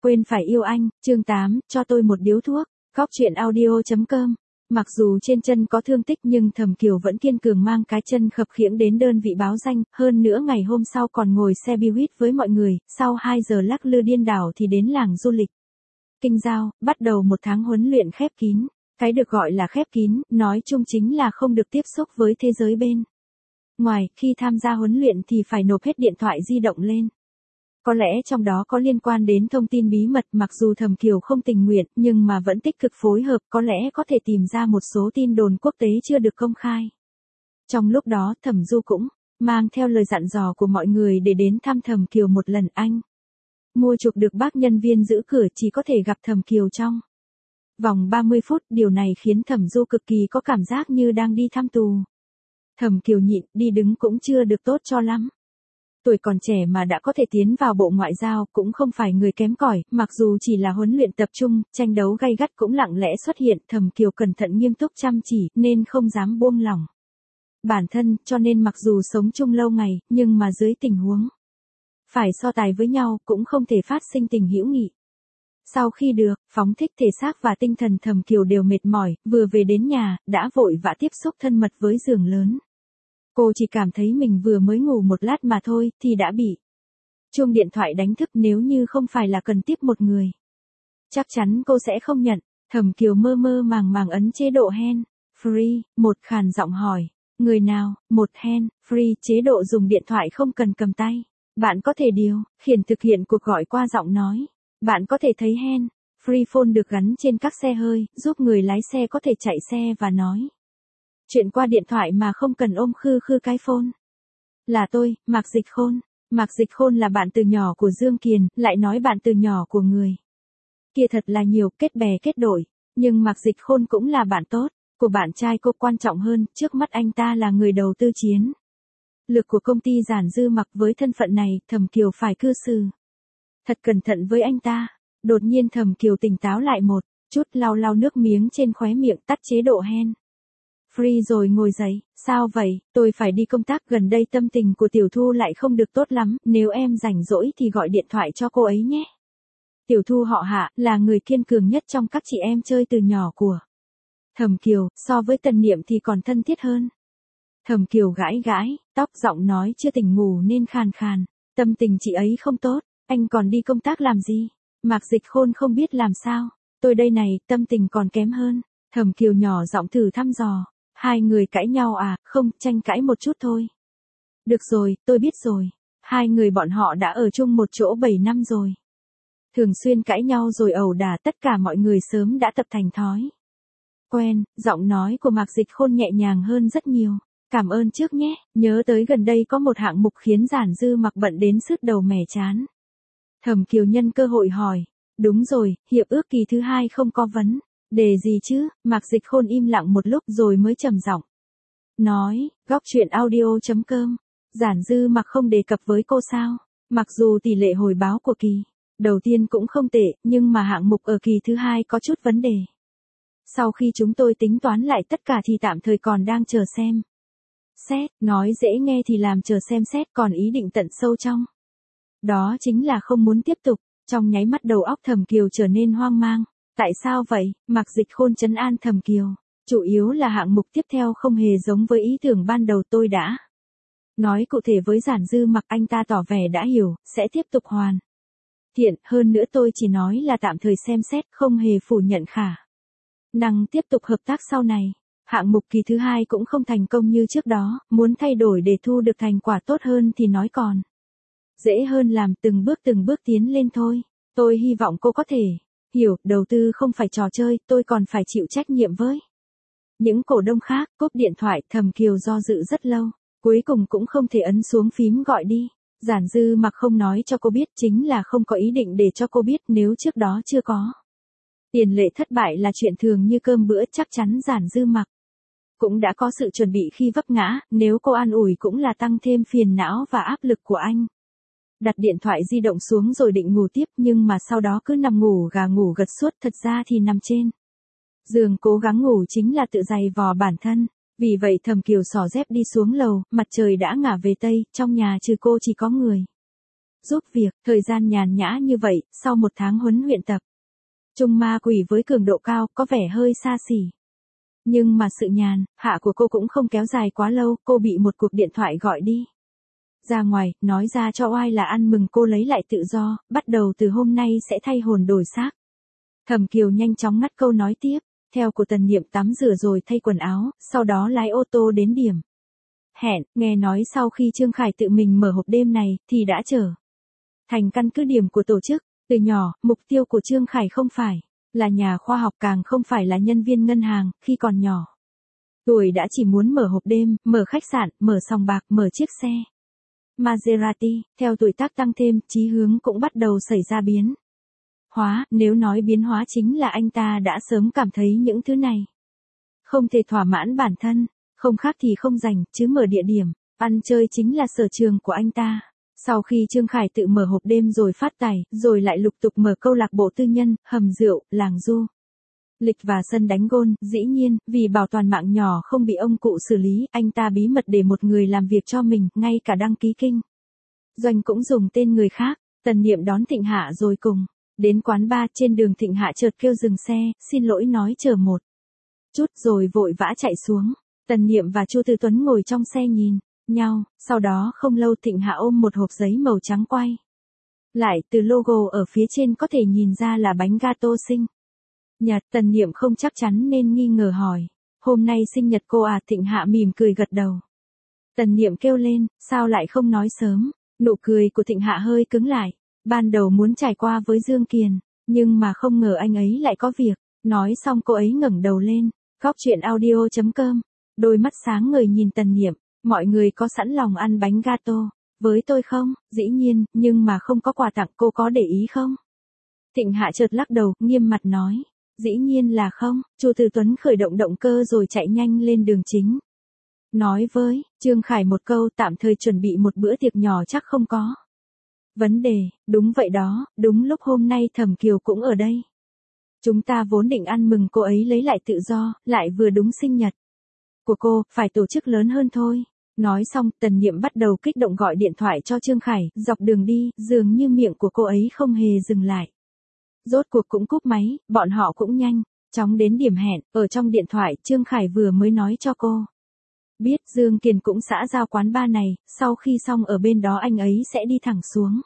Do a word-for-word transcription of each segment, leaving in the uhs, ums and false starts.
Quên phải yêu anh, chương tám, cho tôi một điếu thuốc, góc chuyện audio chấm com. Mặc dù trên chân có thương tích nhưng Thẩm Kiều vẫn kiên cường mang cái chân khập khiễng đến đơn vị báo danh, hơn nữa ngày hôm sau còn ngồi xe bi huýt với mọi người, sau hai giờ lắc lư điên đảo thì đến làng du lịch Kinh Giao, bắt đầu một tháng huấn luyện khép kín. Cái được gọi là khép kín, nói chung chính là không được tiếp xúc với thế giới bên ngoài, khi tham gia huấn luyện thì phải nộp hết điện thoại di động lên. Có lẽ trong đó có liên quan đến thông tin bí mật, mặc dù Thẩm Kiều không tình nguyện nhưng mà vẫn tích cực phối hợp, có lẽ có thể tìm ra một số tin đồn quốc tế chưa được công khai. Trong lúc đó Thẩm Du cũng mang theo lời dặn dò của mọi người để đến thăm Thẩm Kiều một lần. Anh mua chuộc được bác nhân viên giữ cửa chỉ có thể gặp Thẩm Kiều trong vòng ba mươi phút, điều này khiến Thẩm Du cực kỳ có cảm giác như đang đi thăm tù. Thẩm Kiều nhịn, đi đứng cũng chưa được tốt cho lắm. Tuổi còn trẻ mà đã có thể tiến vào Bộ Ngoại giao cũng không phải người kém cỏi, mặc dù chỉ là huấn luyện tập trung, tranh đấu gay gắt cũng lặng lẽ xuất hiện, Thẩm Kiều cẩn thận nghiêm túc chăm chỉ nên không dám buông lỏng bản thân, cho nên mặc dù sống chung lâu ngày, nhưng mà dưới tình huống phải so tài với nhau cũng không thể phát sinh tình hữu nghị. Sau khi được phóng thích thể xác và tinh thần, Thẩm Kiều đều mệt mỏi, vừa về đến nhà, đã vội vã tiếp xúc thân mật với giường lớn. Cô chỉ cảm thấy mình vừa mới ngủ một lát mà thôi, thì đã bị chuông điện thoại đánh thức. Nếu như không phải là cần tiếp một người, chắc chắn cô sẽ không nhận. Thẩm Kiều mơ mơ màng màng ấn chế độ hand free, một khàn giọng hỏi, người nào, một hand free, chế độ dùng điện thoại không cần cầm tay. Bạn có thể điều khiển thực hiện cuộc gọi qua giọng nói. Bạn có thể thấy hand free phone được gắn trên các xe hơi, giúp người lái xe có thể chạy xe và nói chuyện qua điện thoại mà không cần ôm khư khư cái phone. Là tôi, Mạc Dịch Khôn. Mạc Dịch Khôn là bạn từ nhỏ của Dương Kiền, lại nói bạn từ nhỏ của người kia thật là nhiều, kết bè kết đội. Nhưng Mạc Dịch Khôn cũng là bạn tốt của bạn trai cô, quan trọng hơn, trước mắt anh ta là người đầu tư chiến lược của công ty Giản Dư Mặc. Với thân phận này, Thẩm Kiều phải cư xử thật cẩn thận với anh ta. Đột nhiên Thẩm Kiều tỉnh táo lại một chút, lau lau nước miếng trên khóe miệng, tắt chế độ hand free rồi ngồi dậy. Sao vậy? Tôi phải đi công tác, gần đây tâm tình của Tiểu Thu lại không được tốt lắm, nếu em rảnh rỗi thì gọi điện thoại cho cô ấy nhé. Tiểu Thu họ Hạ, là người kiên cường nhất trong các chị em chơi từ nhỏ của Thẩm Kiều, so với Tần Niệm thì còn thân thiết hơn. Thẩm Kiều gãi gãi tóc, giọng nói chưa tỉnh ngủ nên khàn khàn. Tâm tình chị ấy không tốt, anh còn đi công tác làm gì? Mạc Dịch Khôn không biết làm sao. Tôi đây này, tâm tình còn kém hơn. Thẩm Kiều nhỏ giọng thử thăm dò. Hai người cãi nhau à? Không, tranh cãi một chút thôi. Được rồi, tôi biết rồi. Hai người bọn họ đã ở chung một chỗ bảy năm rồi. Thường xuyên cãi nhau rồi ẩu đả, tất cả mọi người sớm đã tập thành thói quen. Giọng nói của Mạc Dịch Khôn nhẹ nhàng hơn rất nhiều. Cảm ơn trước nhé, nhớ tới gần đây có một hạng mục khiến Giản Dư Mặc bận đến sứt đầu mẻ chán. Thẩm Kiều nhân cơ hội hỏi, đúng rồi, hiệp ước kỳ thứ hai không có vấn đề gì chứ? Mạc Dịch Khôn im lặng một lúc rồi mới trầm giọng nói, góc chuyện audio chấm com. Giản Dư Mặc không đề cập với cô sao? Mặc dù tỷ lệ hồi báo của kỳ đầu tiên cũng không tệ, nhưng mà hạng mục ở kỳ thứ hai có chút vấn đề. Sau khi chúng tôi tính toán lại tất cả thì tạm thời còn đang chờ xem xét, nói dễ nghe thì làm chờ xem xét, còn ý định tận sâu trong đó chính là không muốn tiếp tục. Trong nháy mắt đầu óc Thẩm Kiều trở nên hoang mang. Tại sao vậy? Mạc Dịch Khôn trấn an Thẩm Kiều. Chủ yếu là hạng mục tiếp theo không hề giống với ý tưởng ban đầu tôi đã nói cụ thể với Giản Dư Mặc, anh ta tỏ vẻ đã hiểu, sẽ tiếp tục hoàn thiện. Hơn nữa tôi chỉ nói là tạm thời xem xét, không hề phủ nhận khả năng tiếp tục hợp tác sau này. Hạng mục kỳ thứ hai cũng không thành công như trước đó, muốn thay đổi để thu được thành quả tốt hơn thì nói còn dễ hơn làm từng bước từng bước tiến lên thôi. Tôi hy vọng cô có thể hiểu, đầu tư không phải trò chơi, tôi còn phải chịu trách nhiệm với những cổ đông khác. Cúp điện thoại, Thẩm Kiều do dự rất lâu, cuối cùng cũng không thể ấn xuống phím gọi đi. Giản Dư Mặc không nói cho cô biết chính là không có ý định để cho cô biết, nếu trước đó chưa có tiền lệ thất bại là chuyện thường như cơm bữa, chắc chắn Giản Dư Mặc cũng đã có sự chuẩn bị khi vấp ngã, nếu cô an ủi cũng là tăng thêm phiền não và áp lực của anh. Đặt điện thoại di động xuống rồi định ngủ tiếp, nhưng mà sau đó cứ nằm ngủ gà ngủ gật suốt, thật ra thì nằm trên giường cố gắng ngủ chính là tự dày vò bản thân. Vì vậy Thẩm Kiều xỏ dép đi xuống lầu, mặt trời đã ngả về tây, trong nhà trừ cô chỉ có người giúp việc, thời gian nhàn nhã như vậy, sau một tháng huấn luyện tập. Chung ma quỷ với cường độ cao, có vẻ hơi xa xỉ. Nhưng mà sự nhàn hạ của cô cũng không kéo dài quá lâu, cô bị một cuộc điện thoại gọi đi. Ra ngoài, nói ra cho oai là ăn mừng cô lấy lại tự do, bắt đầu từ hôm nay sẽ thay hồn đổi xác. Thẩm Kiều nhanh chóng ngắt câu nói tiếp, theo của Tần Niệm tắm rửa rồi thay quần áo, sau đó lái ô tô đến điểm hẹn, nghe nói sau khi Trương Khải tự mình mở hộp đêm này, thì đã trở thành căn cứ điểm của tổ chức. Từ nhỏ, mục tiêu của Trương Khải không phải là nhà khoa học, càng không phải là nhân viên ngân hàng, khi còn nhỏ. Tuổi đã chỉ muốn mở hộp đêm, mở khách sạn, mở sòng bạc, mở chiếc xe Maserati. Theo tuổi tác tăng thêm, chí hướng cũng bắt đầu xảy ra biến hóa, nếu nói biến hóa chính là anh ta đã sớm cảm thấy những thứ này không thể thỏa mãn bản thân, không khác thì không dành, chứ mở địa điểm ăn chơi chính là sở trường của anh ta. Sau khi Trương Khải tự mở hộp đêm rồi phát tài, rồi lại lục tục mở câu lạc bộ tư nhân, hầm rượu, làng du lịch và sân đánh gôn, dĩ nhiên, vì bảo toàn mạng nhỏ không bị ông cụ xử lý, anh ta bí mật để một người làm việc cho mình, ngay cả đăng ký kinh doanh cũng dùng tên người khác. Tần Niệm đón Thịnh Hạ rồi cùng đến quán bar. Trên đường Thịnh Hạ chợt kêu dừng xe, xin lỗi nói chờ một chút rồi vội vã chạy xuống. Tần Niệm và Chu Tư Tuấn ngồi trong xe nhìn nhau, sau đó không lâu Thịnh Hạ ôm một hộp giấy màu trắng quay lại, từ logo ở phía trên có thể nhìn ra là bánh gato sinh nhật. Tần Niệm không chắc chắn nên nghi ngờ hỏi, hôm nay sinh nhật cô à? Thịnh Hạ mỉm cười gật đầu. Tần Niệm kêu lên, sao lại không nói sớm? Nụ cười của Thịnh Hạ hơi cứng lại, ban đầu muốn trải qua với Dương Kiền, nhưng mà không ngờ anh ấy lại có việc. Nói xong cô ấy ngẩng đầu lên, Góc Chuyện Audio chấm com, đôi mắt sáng ngời nhìn Tần Niệm, mọi người có sẵn lòng ăn bánh gato với tôi không? Dĩ nhiên, nhưng mà không có quà tặng, cô có để ý không? Thịnh Hạ chợt lắc đầu, nghiêm mặt nói, dĩ nhiên là không. Chu Tư Tuấn khởi động động cơ rồi chạy nhanh lên đường chính. Nói với Trương Khải một câu, tạm thời chuẩn bị một bữa tiệc nhỏ chắc không có vấn đề. Đúng vậy đó, đúng lúc hôm nay Thẩm Kiều cũng ở đây. Chúng ta vốn định ăn mừng cô ấy lấy lại tự do, lại vừa đúng sinh nhật của cô, phải tổ chức lớn hơn thôi. Nói xong, Tần Niệm bắt đầu kích động gọi điện thoại cho Trương Khải, dọc đường đi, dường như miệng của cô ấy không hề dừng lại. Rốt cuộc cũng cúp máy, bọn họ cũng nhanh chóng đến điểm hẹn. Ở trong điện thoại, Trương Khải vừa mới nói cho cô biết Dương Kiền cũng xã giao quán bar này, sau khi xong ở bên đó anh ấy sẽ đi thẳng xuống.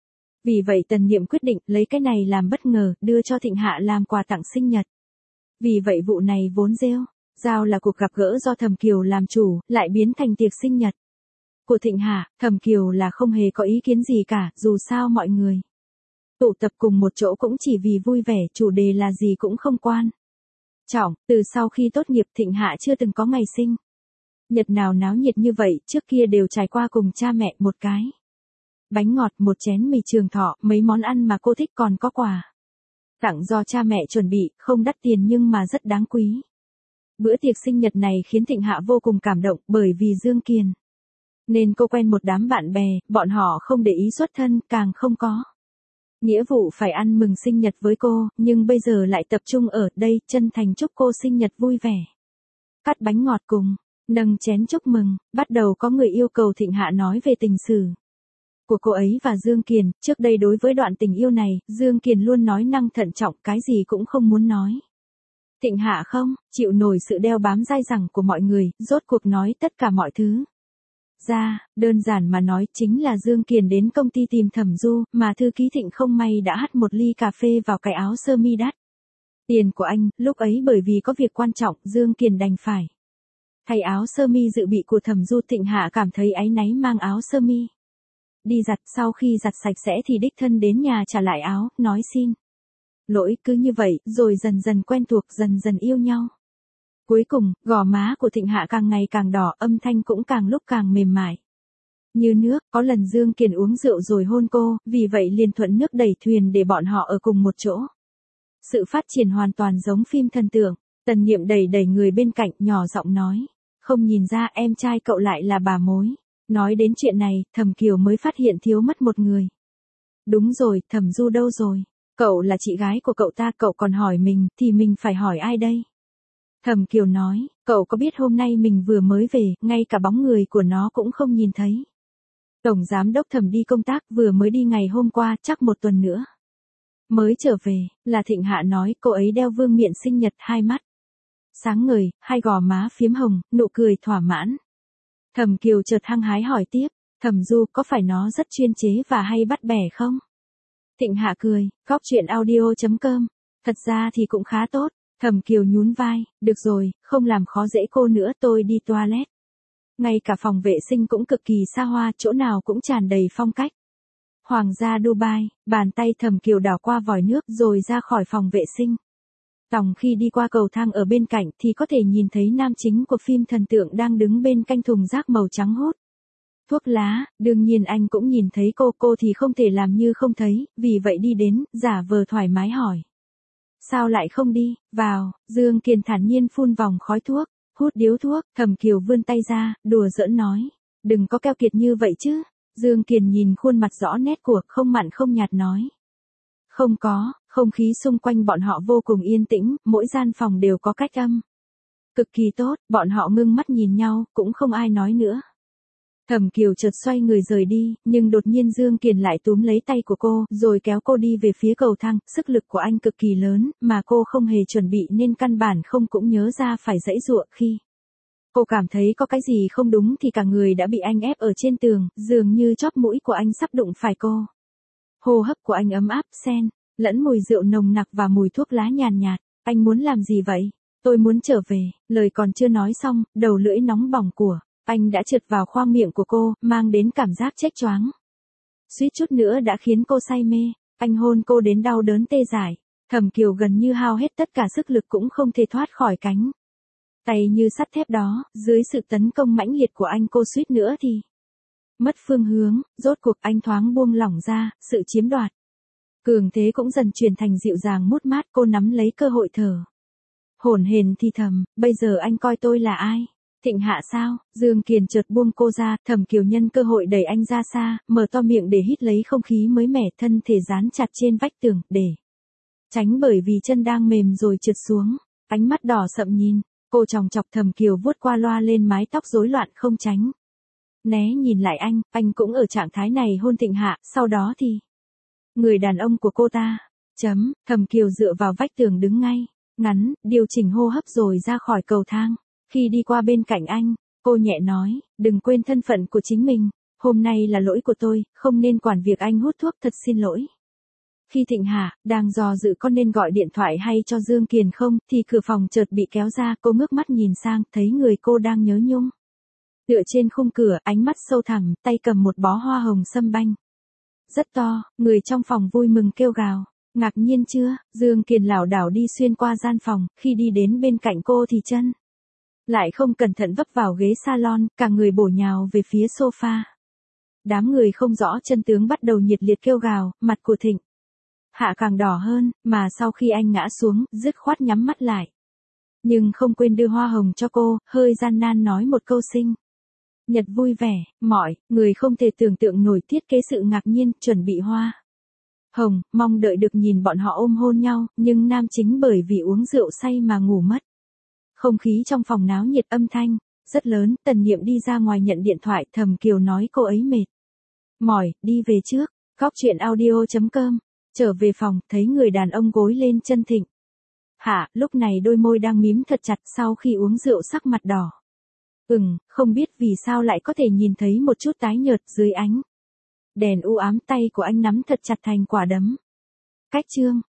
Vì vậy Tần Niệm quyết định lấy cái này làm bất ngờ, đưa cho Thịnh Hạ làm quà tặng sinh nhật. Vì vậy vụ này vốn rêu rao là cuộc gặp gỡ do Thẩm Kiều làm chủ, lại biến thành tiệc sinh nhật của Thịnh Hạ. Thẩm Kiều là không hề có ý kiến gì cả, dù sao mọi người tụ tập cùng một chỗ cũng chỉ vì vui vẻ, chủ đề là gì cũng không quan trọng. Từ sau khi tốt nghiệp Thịnh Hạ chưa từng có ngày sinh nhật nào náo nhiệt như vậy, trước kia đều trải qua cùng cha mẹ, một cái bánh ngọt, một chén mì trường thọ, mấy món ăn mà cô thích, còn có quà tặng do cha mẹ chuẩn bị, không đắt tiền nhưng mà rất đáng quý. Bữa tiệc sinh nhật này khiến Thịnh Hạ vô cùng cảm động, bởi vì Dương Kiền nên cô quen một đám bạn bè, bọn họ không để ý xuất thân, càng không có nghĩa vụ phải ăn mừng sinh nhật với cô, nhưng bây giờ lại tập trung ở đây, chân thành chúc cô sinh nhật vui vẻ. Cắt bánh ngọt cùng nâng chén chúc mừng. Bắt đầu có người yêu cầu Thịnh Hạ nói về tình sử của cô ấy và Dương Kiền. Trước đây đối với đoạn tình yêu này, Dương Kiền luôn nói năng thận trọng, cái gì cũng không muốn nói. Thịnh Hạ không chịu nổi sự đeo bám dai dẳng của mọi người, rốt cuộc nói tất cả mọi thứ ra. Đơn giản mà nói chính là Dương Kiền đến công ty tìm Thẩm Du, mà thư ký Thịnh không may đã hắt một ly cà phê vào cái áo sơ mi đắt tiền của anh. Lúc ấy bởi vì có việc quan trọng, Dương Kiền đành phải thay áo sơ mi dự bị của Thẩm Du. Thịnh Hạ cảm thấy áy náy mang áo sơ mi đi giặt, sau khi giặt sạch sẽ thì đích thân đến nhà trả lại áo, nói xin lỗi. Cứ như vậy, rồi dần dần quen thuộc, dần dần yêu nhau. Cuối cùng, gò má của Thịnh Hạ càng ngày càng đỏ, âm thanh cũng càng lúc càng mềm mại như nước. Có lần Dương Kiền uống rượu rồi hôn cô, vì vậy liền thuận nước đẩy thuyền để bọn họ ở cùng một chỗ. Sự phát triển hoàn toàn giống phim thần tượng. Tần Niệm đẩy đẩy người bên cạnh, nhỏ giọng nói, không nhìn ra em trai cậu lại là bà mối. Nói đến chuyện này, Thẩm Kiều mới phát hiện thiếu mất một người. Đúng rồi, Thẩm Du đâu rồi? Cậu là chị gái của cậu ta, cậu còn hỏi mình, thì mình phải hỏi ai đây? Thẩm Kiều nói, cậu có biết hôm nay mình vừa mới về, ngay cả bóng người của nó cũng không nhìn thấy. Tổng giám đốc Thẩm đi công tác vừa mới đi ngày hôm qua, chắc một tuần nữa mới trở về, là Thịnh Hạ nói. Cô ấy đeo vương miện sinh nhật, hai mắt sáng ngời, hai gò má phiếm hồng, nụ cười thỏa mãn. Thẩm Kiều chợt hăng hái hỏi tiếp, Thẩm Du có phải nó rất chuyên chế và hay bắt bẻ không? Thịnh Hạ cười, góc chuyện audio chấm com. Thật ra thì cũng khá tốt. Thẩm Kiều nhún vai, được rồi, không làm khó dễ cô nữa, tôi đi toilet. Ngay cả phòng vệ sinh cũng cực kỳ xa hoa, chỗ nào cũng tràn đầy phong cách Hoàng gia Dubai. Bàn tay Thẩm Kiều đảo qua vòi nước rồi ra khỏi phòng vệ sinh. Tòng khi đi qua cầu thang ở bên cạnh thì có thể nhìn thấy nam chính của phim thần tượng đang đứng bên cạnh thùng rác màu trắng hút thuốc lá. Đương nhiên anh cũng nhìn thấy cô, cô thì không thể làm như không thấy, vì vậy đi đến, giả vờ thoải mái hỏi. Sao lại không đi, vào. Dương Kiền thản nhiên phun vòng khói thuốc, hút điếu thuốc. Thẩm Kiều vươn tay ra, đùa giỡn nói, đừng có keo kiệt như vậy chứ. Dương Kiền nhìn khuôn mặt rõ nét của, không mặn không nhạt nói. Không có. Không khí xung quanh bọn họ vô cùng yên tĩnh, mỗi gian phòng đều có cách âm cực kỳ tốt, bọn họ ngưng mắt nhìn nhau, cũng không ai nói nữa. Thẩm Kiều chợt xoay người rời đi, nhưng đột nhiên Dương Kiền lại túm lấy tay của cô, rồi kéo cô đi về phía cầu thang. Sức lực của anh cực kỳ lớn, mà cô không hề chuẩn bị nên căn bản không cũng nhớ ra phải giãy giụa. Khi cô cảm thấy có cái gì không đúng thì cả người đã bị anh ép ở trên tường, dường như chóp mũi của anh sắp đụng phải cô. Hô hấp của anh ấm áp, xen lẫn mùi rượu nồng nặc và mùi thuốc lá nhàn nhạt. Anh muốn làm gì vậy? Tôi muốn trở về. Lời còn chưa nói xong, đầu lưỡi nóng bỏng của anh đã trượt vào khoang miệng của cô, mang đến cảm giác chếch choáng. Suýt chút nữa đã khiến cô say mê. Anh hôn cô đến đau đớn tê dại. Thẩm Kiều gần như hao hết tất cả sức lực cũng không thể thoát khỏi cánh tay như sắt thép đó. Dưới sự tấn công mãnh liệt của anh, cô suýt nữa thì mất phương hướng. Rốt cuộc anh thoáng buông lỏng ra, sự chiếm đoạt cường thế cũng dần chuyển thành dịu dàng mút mát. Cô nắm lấy cơ hội thở hổn hển thì thầm, bây giờ anh coi tôi là ai? Thịnh Hạ sao? Dương Kiền chợt buông cô ra. Thẩm Kiều nhân cơ hội đẩy anh ra xa, mở to miệng để hít lấy không khí mới mẻ, thân thể dán chặt trên vách tường, để tránh bởi vì chân đang mềm rồi trượt xuống. Ánh mắt đỏ sậm nhìn cô chòng chọc. Thẩm Kiều vuốt qua loa lên mái tóc rối loạn, không tránh né nhìn lại anh. Anh cũng ở trạng thái này hôn Thịnh Hạ, sau đó thì người đàn ông của cô ta. Chấm. Thẩm Kiều dựa vào vách tường đứng ngay ngắn, điều chỉnh hô hấp rồi ra khỏi cầu thang. Khi đi qua bên cạnh anh, cô nhẹ nói, đừng quên thân phận của chính mình. Hôm nay là lỗi của tôi, không nên quản việc anh hút thuốc, thật xin lỗi. Khi Thịnh Hạ đang dò dự có nên gọi điện thoại hay cho Dương Kiền không, thì cửa phòng chợt bị kéo ra. Cô ngước mắt nhìn sang, thấy người cô đang nhớ nhung tựa trên khung cửa, ánh mắt sâu thẳm, tay cầm một bó hoa hồng sâm banh rất to. Người trong phòng vui mừng kêu gào. Ngạc nhiên chưa? Dương Kiền lảo đảo đi xuyên qua gian phòng, khi đi đến bên cạnh cô thì chân lại không cẩn thận vấp vào ghế salon, cả người bổ nhào về phía sofa. Đám người không rõ chân tướng bắt đầu nhiệt liệt kêu gào, mặt của Thịnh Hạ càng đỏ hơn, mà sau khi anh ngã xuống, dứt khoát nhắm mắt lại. Nhưng không quên đưa hoa hồng cho cô, hơi gian nan nói một câu sinh nhật vui vẻ. Mọi người không thể tưởng tượng nổi thiết kế sự ngạc nhiên, chuẩn bị hoa hồng, mong đợi được nhìn bọn họ ôm hôn nhau, nhưng nam chính bởi vì uống rượu say mà ngủ mất. Không khí trong phòng náo nhiệt, âm thanh rất lớn. Tần Niệm đi ra ngoài nhận điện thoại. Thẩm Kiều nói cô ấy mệt mỏi, đi về trước. Góc chuyện audio chấm com. Trở về phòng, thấy người đàn ông gối lên chân Thịnh Hạ, lúc này đôi môi đang mím thật chặt, sau khi uống rượu sắc mặt đỏ ửng, không biết vì sao lại có thể nhìn thấy một chút tái nhợt dưới ánh đèn u ám. Tay của anh nắm thật chặt thành quả đấm. Cách chương